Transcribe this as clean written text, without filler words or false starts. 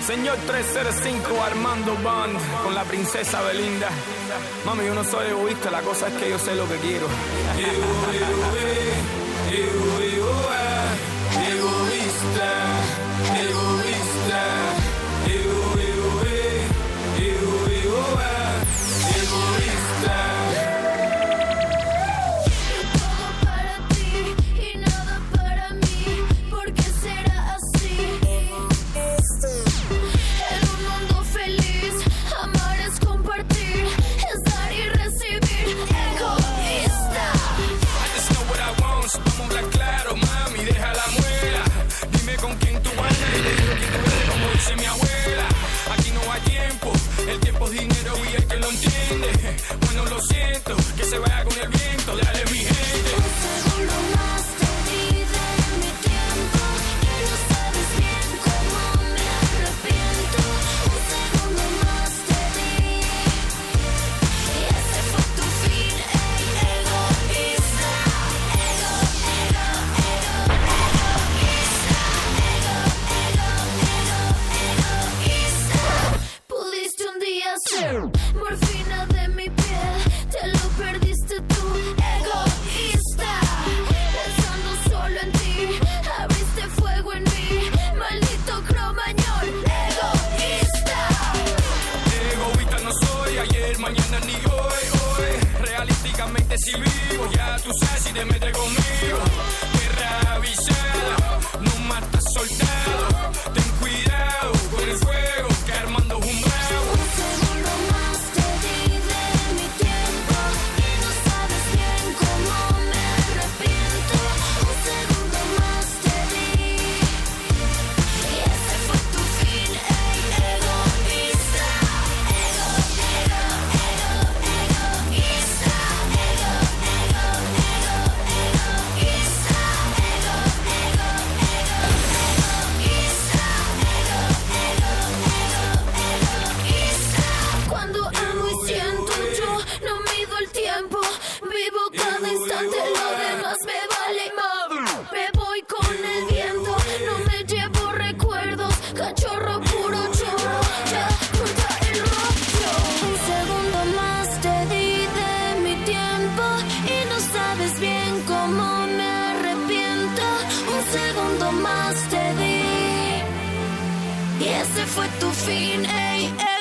Señor 305 Armando Band con la princesa Belinda. Mami, yo no soy egoísta, la cosa es que yo sé lo que quiero. Egoísta, egoísta, mi abuela, aquí no hay tiempo, el tiempo es dinero y el que lo entiende, bueno lo siento, que se vaya con el viento, dale mi gente. Un segundo más te di de mi tiempo y no sabes bien cómo me arrepiento. Un segundo más te di y ese fue tu fin, egoísta, pudiste un día ser morfina de mi piel, te lo perdiste tú, egoísta. Pensando solo en ti, abriste fuego en mí, maldito cromañón, egoísta. Egoísta no soy, ayer, mañana ni hoy. Realísticamente si vivo, ya tú sabes si te metes conmigo. Guerra avisada, no matas soldado. Ten cuidado con el fuego, que Armando es un bravo. Un segundo más te di de mi tiempo y no sabes bien cómo me arrepiento. Un segundo más te di y ese fue tu fin, egoísta, Cuando amo y siento, yo no mido el tiempo, vivo cada instante, lo demás me vale más. Me voy con el viento, no me llevo recuerdos, cachorro puro chorro, ya junta el rollo. Un segundo más te di de mi tiempo y no sabes bien cómo me arrepiento. Un segundo más te di y ese fue tu fin, ey, ey.